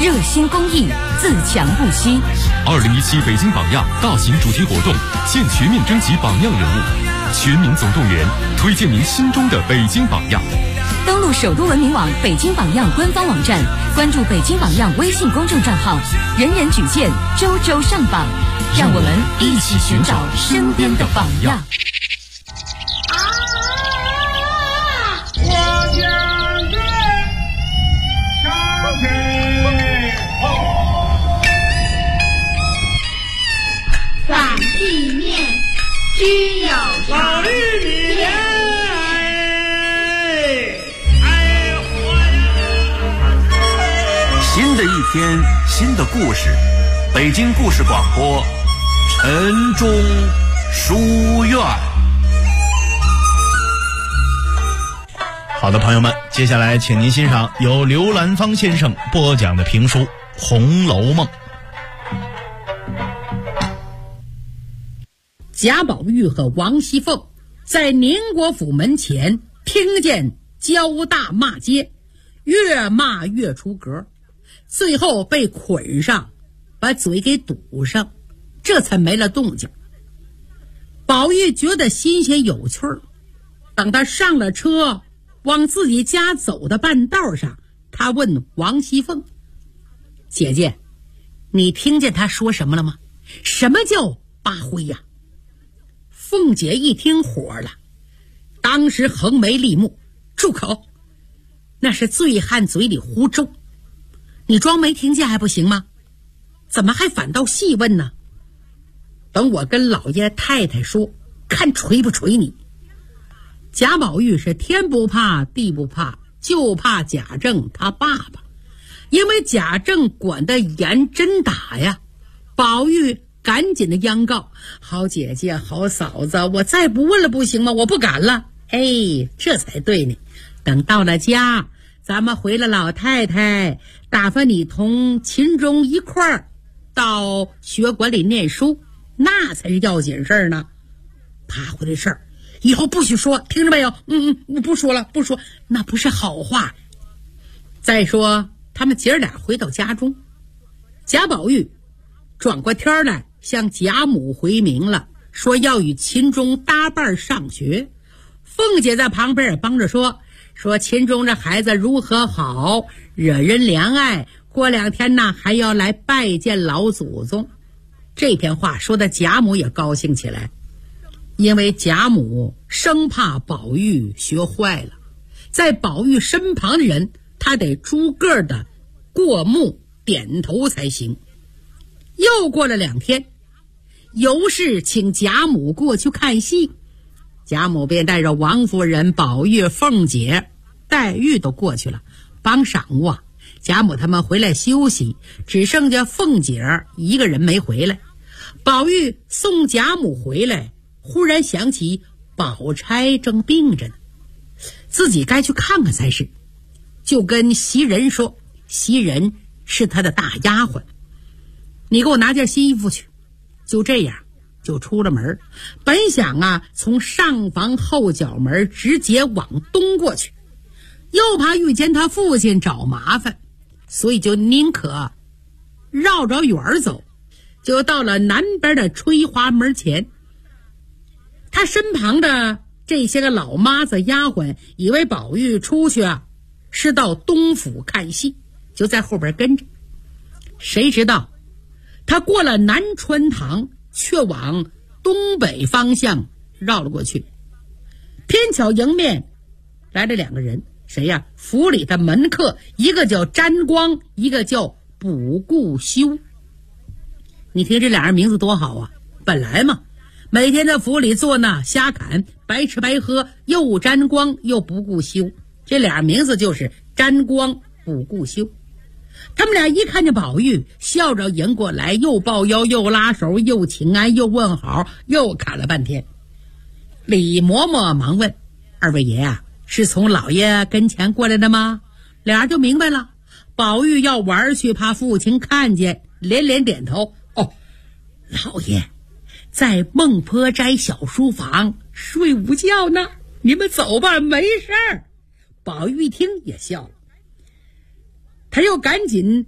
热心公益，自强不息。 2017北京榜样大型主题活动现全面征集榜样人物，全民总动员，推荐您心中的北京榜样。 登录首都文明网北京榜样官方网站，关注北京榜样微信公众账号，人人举荐，周周上榜，让我们一起寻找身边的榜样。 反地面须有老玉米莲， 新的一天，新的故事，北京故事广播，晨钟书院。 好的，朋友们，接下来请您欣赏由刘兰芳先生播讲的评书《红楼梦》。 贾宝玉和王熙凤在宁国府门前听见交大骂街，越骂越出格，最后被捆上，把嘴给堵上，这才没了动静。宝玉觉得新鲜有趣儿，等他上了车往自己家走的半道上，他问王熙凤：姐姐，你听见他说什么了吗？什么叫八灰呀？凤姐一听火了，当时横眉立目：住口！那是醉汉嘴里胡诌，你装没听见还不行吗？怎么还反倒细问呢？等我跟老爷太太说，看锤不锤你。贾宝玉是天不怕地不怕，就怕贾政他爸爸，因为贾政管得严真打呀。宝玉赶紧的央告：好姐姐，好嫂子，我再不问了不行吗？我不敢了。哎，这才对呢。等到了家，咱们回了老太太，打发你同秦钟一块儿到学馆里念书，那才是要紧事儿呢。爬回的事儿以后不许说，听着没有？我不说了，不说，那不是好话。再说他们姐俩回到家中，贾宝玉转过天来向贾母回明了，说要与秦钟搭伴上学。凤姐在旁边也帮着说秦钟这孩子如何好，惹人怜爱，过2天呢还要来拜见老祖宗。这篇话说的贾母也高兴起来，因为贾母生怕宝玉学坏了，在宝玉身旁的人他得逐个的过目点头才行。又过了2天，尤氏请贾母过去看戏，贾母便带着王夫人、宝玉、凤姐、黛玉都过去了帮晌午啊。贾母他们回来休息，只剩下凤姐一个人没回来。宝玉送贾母回来，忽然想起宝钗正病着呢，自己该去看看才是，就跟袭人说，袭人是他的大丫鬟，你给我拿件新衣服去。就这样就出了门，本想从上房后角门直接往东过去，又怕遇见他父亲找麻烦，所以就宁可绕着远走，就到了南边的吹花门前。他身旁的这些个老妈子丫鬟以为宝玉出去是到东府看戏，就在后边跟着。谁知道他过了南春堂，却往东北方向绕了过去。偏巧迎面来了2个人，谁呀？府里的门客，一个叫沾光，一个叫卜顾修。你听这俩人名字多好啊！本来嘛，每天在府里坐呢，瞎侃，白吃白喝，又沾光又卜顾修，这俩名字就是沾光卜顾修。他们俩一看见宝玉，笑着迎过来，又抱腰又拉手，又请安又问好，又侃了半天。李嬷嬷忙问：二位爷是从老爷跟前过来的吗？俩人就明白了，宝玉要玩去，怕父亲看见，连连点头。老爷在孟婆斋小书房睡午觉呢，你们走吧，没事儿。宝玉一听也笑了，他又赶紧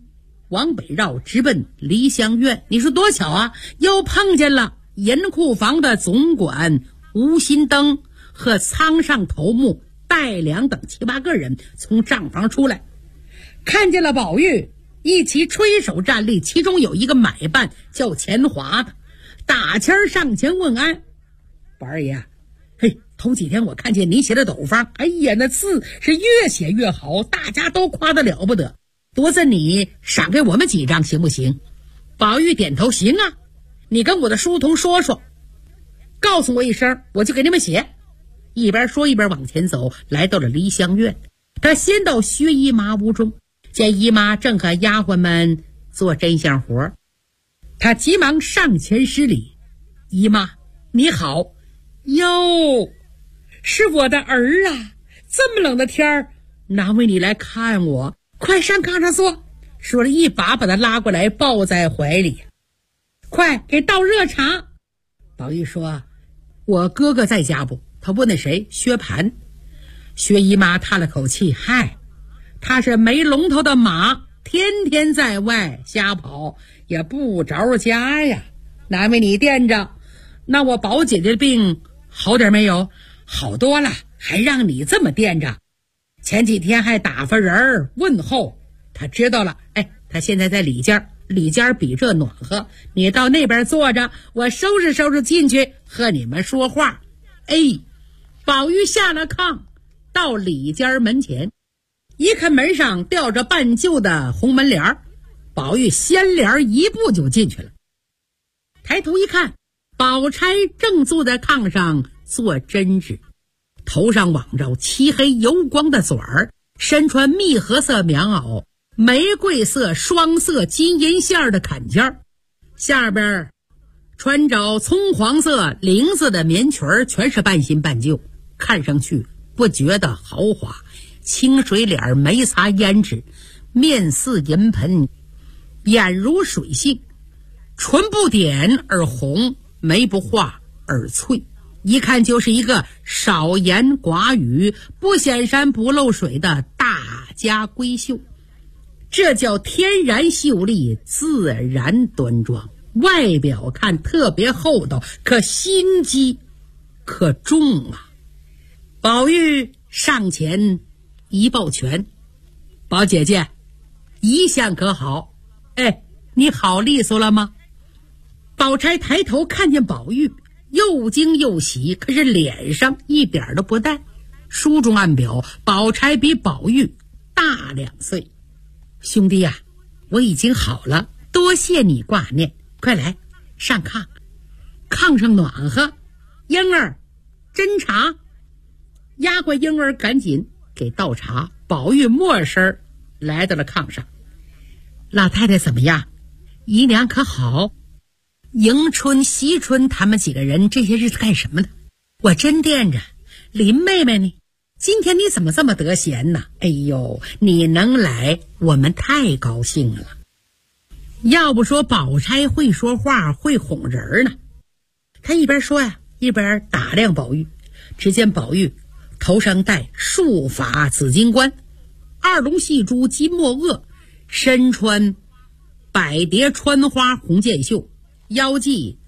往北绕，直奔梨香院。你说多巧啊，又碰见了银库房的总管吴新登和仓上头目戴良等7、8个人从账房出来，看见了宝玉，一起垂手站立。其中有一个买办叫钱华的，打签上前问安：“宝二爷，嘿，头几天我看见你写的斗方，哎呀，那字是越写越好，大家都夸得了不得。多子你赏给我们几张行不行？”宝玉点头：“行啊，你跟我的书童说说，告诉我一声，我就给你们写。”一边说一边往前走，来到了梨香院。他先到薛姨妈屋中，见姨妈正和丫鬟们做针线活，他急忙上前施礼：“姨妈你好。”“哟，是我的儿啊，这么冷的天儿，难为你来看我，快上炕上坐。”说了一把把他拉过来抱在怀里：“快给倒热茶。”宝玉说：“我哥哥在家不？”他问那谁，薛蟠。薛姨妈叹了口气：“嗨，他是没龙头的马，天天在外瞎跑，也不着家呀，难为你惦着。那我宝姐姐的病好点没有？”“好多了，还让你这么惦着。前几天还打发人问候，他知道了。哎，他现在在里间，里间比这暖和，你到那边坐着，我收拾收拾进去和你们说话。”哎，宝玉下了炕，到里间门前，一看门上吊着半旧的红门帘，宝玉掀帘一步就进去了。抬头一看，宝钗正坐在炕上做针织，头上网着漆黑油光的嘴儿，身穿蜜合色棉袄，玫瑰色双色金银线的坎肩，下边穿着葱黄色绫子的棉裙，全是半新半旧，看上去不觉得豪华。清水脸，没擦胭脂，面似银盆，眼如水杏，唇不点而红，眉不画而翠，一看就是一个少言寡语，不显山不漏水的大家闺秀。这叫天然秀丽，自然端庄。外表看特别厚道，可心机可重啊。宝玉上前一抱拳：“宝姐姐，一向可好？哎，你好利索了吗？”宝钗抬头看见宝玉，又惊又喜，可是脸上一点都不淡。书中暗表，宝钗比宝玉大2岁。“兄弟呀，我已经好了，多谢你挂念。快来上炕，炕上暖和。英儿，斟茶。”丫鬟英儿赶紧给倒茶。宝玉没身来到了炕上：“老太太怎么样？姨娘可好？迎春、惜春他们几个人这些日子干什么呢？我真惦着。林妹妹呢？今天你怎么这么得闲呢？哎呦，你能来，我们太高兴了。要不说宝钗会说话，会哄人呢。”他一边说呀，一边打量宝玉。只见宝玉头上戴束发紫金冠，2龙戏珠金墨萼，身穿百蝶穿花红箭袖，腰系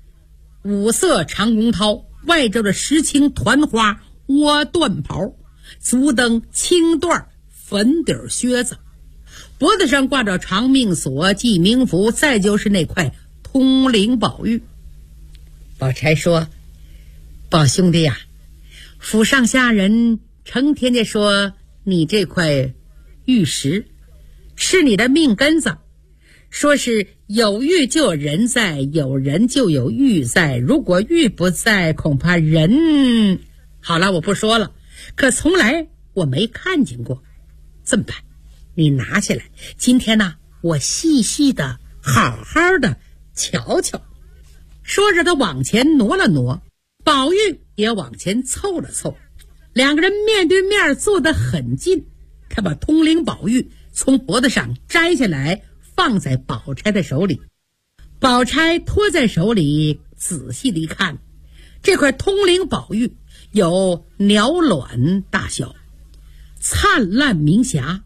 5色长弓绦，外罩着10青团花窝缎袍，足蹬青缎粉底靴子，脖子上挂着长命锁记名符，再就是那块通灵宝玉。宝钗说：“宝兄弟呀，府上下人成天的说你这块玉石是你的命根子，说是有玉就有人在，有人就有玉在，如果玉不在，恐怕人……好了，我不说了，可从来我没看见过。这么办，你拿下来，今天呢，我细细的好好的瞧瞧。”说着他往前挪了挪，宝玉也往前凑了凑，两个人面对面坐得很近。他把通灵宝玉从脖子上摘下来，放在宝钗的手里。宝钗托在手里仔细地看，这块通灵宝玉有鸟卵大小，灿烂明霞，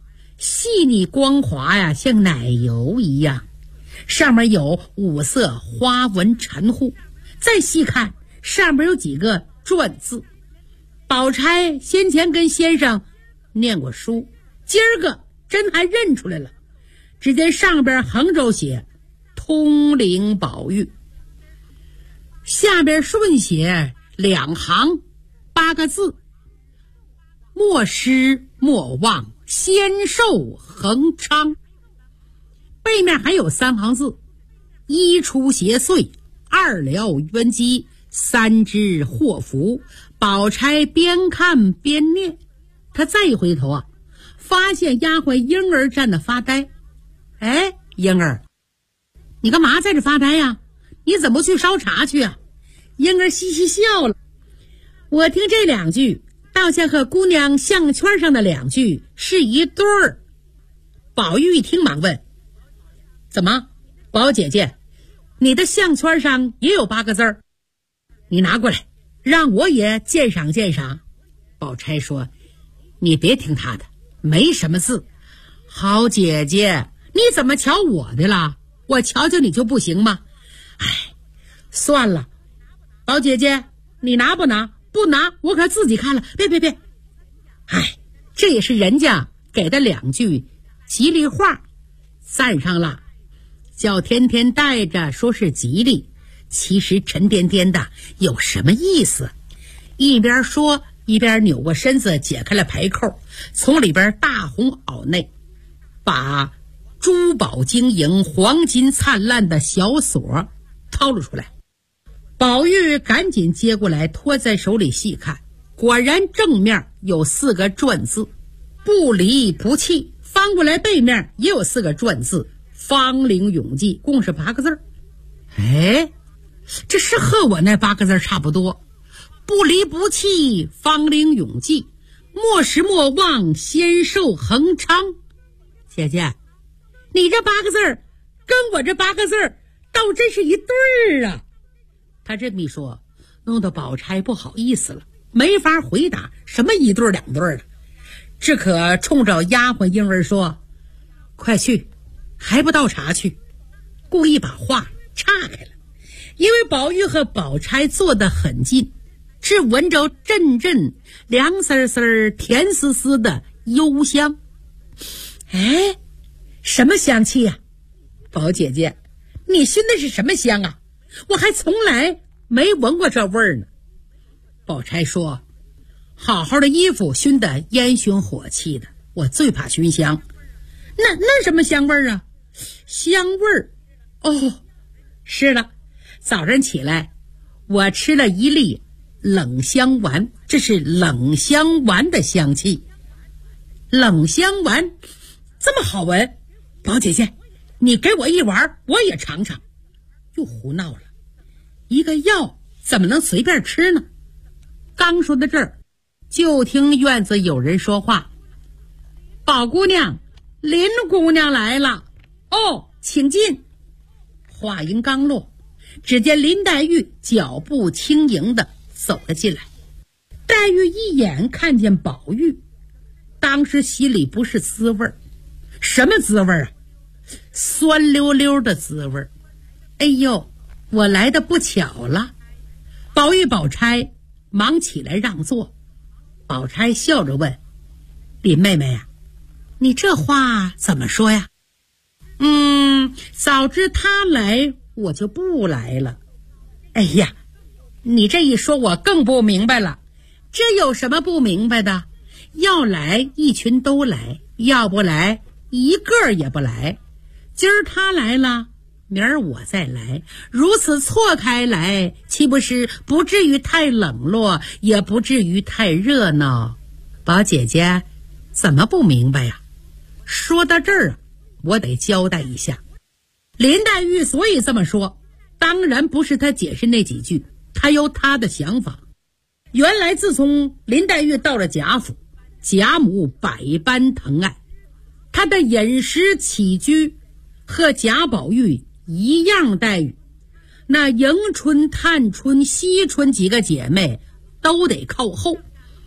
细腻光滑呀，像奶油一样，上面有五色花纹缠护。再细看，上面有几个篆字。宝钗先前跟先生念过书，今儿个真还认出来了。只见上边横轴写通灵宝玉，下边顺写2行8个字，莫失莫忘，仙寿恒昌。背面还有3行字，一出邪祟，二了冤机，三知祸福。宝钗边看边念，她再一回头啊，发现丫鬟莺儿站着发呆。哎，莺儿，你干嘛在这发呆呀？你怎么不去烧茶去啊？莺儿嘻嘻笑了，我听这2句倒像和姑娘项圈上的2句是一对儿。宝玉一听忙问，怎么，宝姐姐，你的项圈上也有8个字儿？你拿过来让我也鉴赏鉴赏。宝钗说，你别听他的，没什么字。好姐姐，你怎么瞧我的了？我瞧瞧你就不行吗？哎，算了，宝姐姐，你拿不拿？不拿我可自己看了。别，哎，这也是人家给的2句吉利话，赞上了，叫天天带着说是吉利，其实沉甸甸的，有什么意思？一边说一边扭过身子解开了牌扣，从里边大红袄内把珠宝晶莹黄金灿烂的小锁掏了出来。宝玉赶紧接过来托在手里细看，果然正面有4个篆字，不离不弃。翻过来背面也有4个篆字，芳龄永继，共是8个字。哎，这是和我那8个字差不多，不离不弃，芳龄永继，莫失莫忘，仙寿恒昌。姐姐，你这8个字跟我这8个字倒真是一对儿啊。他这么一说，弄得宝钗不好意思了，没法回答什么1对2对的，只可冲着丫鬟莺儿说，快去，还不倒茶去。故意把话岔开了，因为宝玉和宝钗坐得很近，只闻着阵阵凉丝丝甜丝丝的幽香。哎，什么香气呀？宝姐姐，你熏的是什么香啊？我还从来没闻过这味儿呢。宝钗说，好好的衣服熏得烟熏火气的，我最怕熏香。那什么香味儿啊？香味儿哦，是了，早上起来我吃了1粒冷香丸，这是冷香丸的香气。冷香丸这么好闻，宝姐姐，你给我1丸，我也尝尝。又胡闹了，一个药怎么能随便吃呢？刚说到这儿，就听院子有人说话，宝姑娘，林姑娘来了。哦，请进。话音刚落，只见林黛玉脚步轻盈地走了进来。黛玉一眼看见宝玉，当时心里不是滋味儿。什么滋味啊？酸溜溜的滋味。哎呦，我来的不巧了。宝玉宝钗忙起来让座。宝钗笑着问，林妹妹呀，你这话怎么说呀？早知他来我就不来了。哎呀，你这一说我更不明白了。这有什么不明白的？要来一群都来，要不来一个也不来。今儿他来了，明儿我再来，如此错开来，岂不是不至于太冷落，也不至于太热闹？宝姐姐怎么不明白呀？说到这儿啊，我得交代一下。林黛玉所以这么说，当然不是她解释那几句，她有她的想法。原来自从林黛玉到了贾府，贾母百般疼爱，她的饮食起居和贾宝玉一样待遇。那迎春、探春、惜春几个姐妹都得靠后。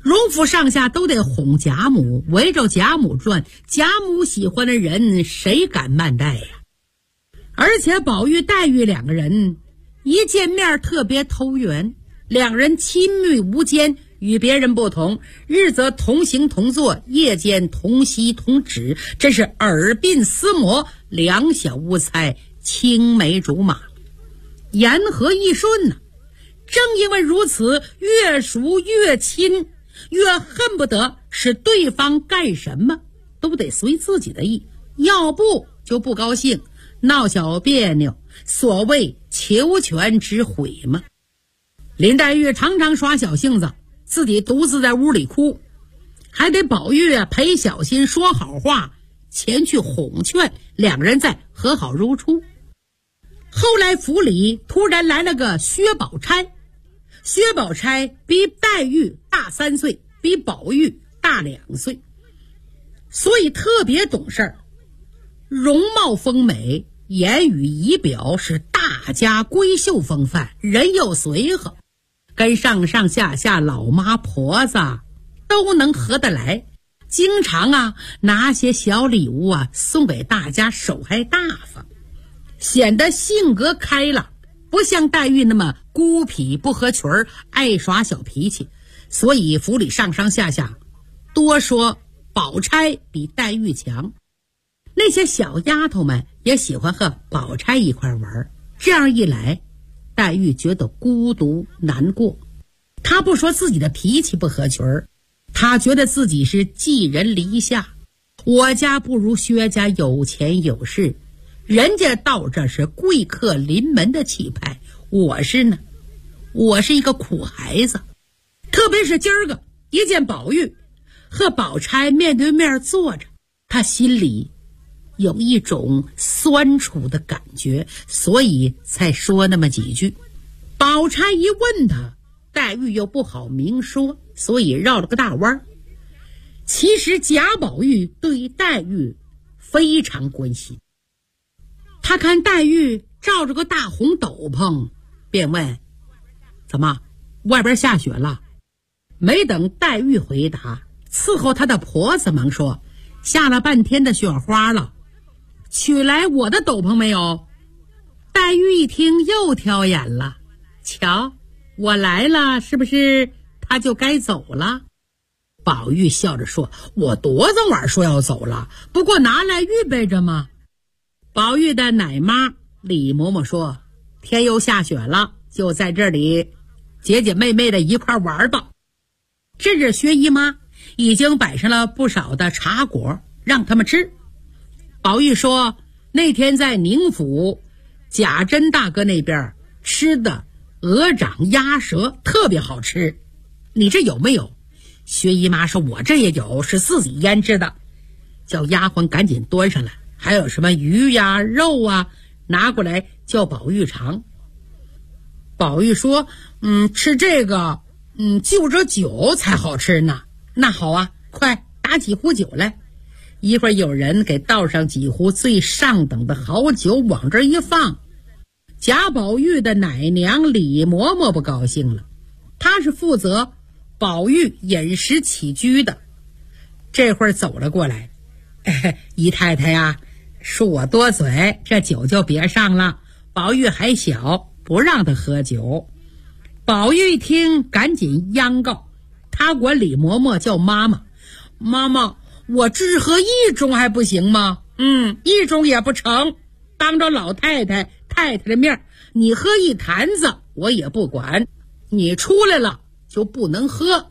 荣府上下都得哄贾母，围着贾母转，贾母喜欢的人谁敢慢待呀？而且宝玉黛玉两个人一见面特别投缘，两人亲密无间，与别人不同，日则同行同坐，夜间同席同止，真是耳鬓厮磨，两小无猜，青梅竹马，言和意顺呢。正因为如此，越熟越亲，越恨不得使对方干什么都得随自己的意，要不就不高兴，闹小别扭，所谓求全之悔嘛。林黛玉常常耍小性子，自己独自在屋里哭，还得宝玉陪小心说好话，前去哄劝，两人再和好如初。后来府里突然来了个薛宝钗，薛宝钗比黛玉大3岁，比宝玉大2岁，所以特别懂事儿，容貌丰美，言语仪表是大家闺秀风范，人又随和，跟上上下下老妈婆子都能合得来，经常拿些小礼物送给大家，手还大方，显得性格开朗，不像黛玉那么孤僻不合群，爱耍小脾气。所以府里上上下下多说宝钗比黛玉强，那些小丫头们也喜欢和宝钗一块玩。这样一来，黛玉觉得孤独难过。她不说自己的脾气不合群，她觉得自己是寄人篱下，我家不如薛家有钱有势，人家到这是贵客临门的气派，我是一个苦孩子。特别是今儿个一见宝玉和宝钗面对面坐着，他心里有一种酸楚的感觉，所以才说那么几句。宝钗一问他，黛玉又不好明说，所以绕了个大弯。其实贾宝玉对黛玉非常关心，他看黛玉罩着个大红斗篷，便问：怎么外边下雪了？没等黛玉回答，伺候她的婆子忙说：下了半天的雪花了，取来我的斗篷没有？黛玉一听又挑眼了，瞧我来了，是不是他就该走了？宝玉笑着说：我多早晚说要走了，不过拿来预备着嘛。宝玉的奶妈李嬷嬷说：天又下雪了，就在这里姐姐妹妹的一块玩吧。这日薛姨妈已经摆上了不少的茶果让他们吃。宝玉说那天在宁府贾珍大哥那边吃的鹅掌鸭舌特别好吃，你这有没有？薛姨妈说我这也有，是自己腌制的，叫丫鬟赶紧端上来，还有什么鱼呀肉拿过来叫宝玉尝。宝玉说吃这个就着酒才好吃呢。那好快打几壶酒来。一会儿有人给倒上几壶最上等的好酒往这一放。贾宝玉的奶娘李嬷嬷不高兴了，她是负责宝玉饮食起居的，这会儿走了过来：姨太太呀，恕我多嘴，这酒就别上了，宝玉还小，不让他喝酒。宝玉一听赶紧央告，他管李嬷嬷叫妈妈。妈妈，我只喝一盅还不行吗？一盅也不成，当着老太太太太的面，你喝一坛子我也不管，你出来了就不能喝。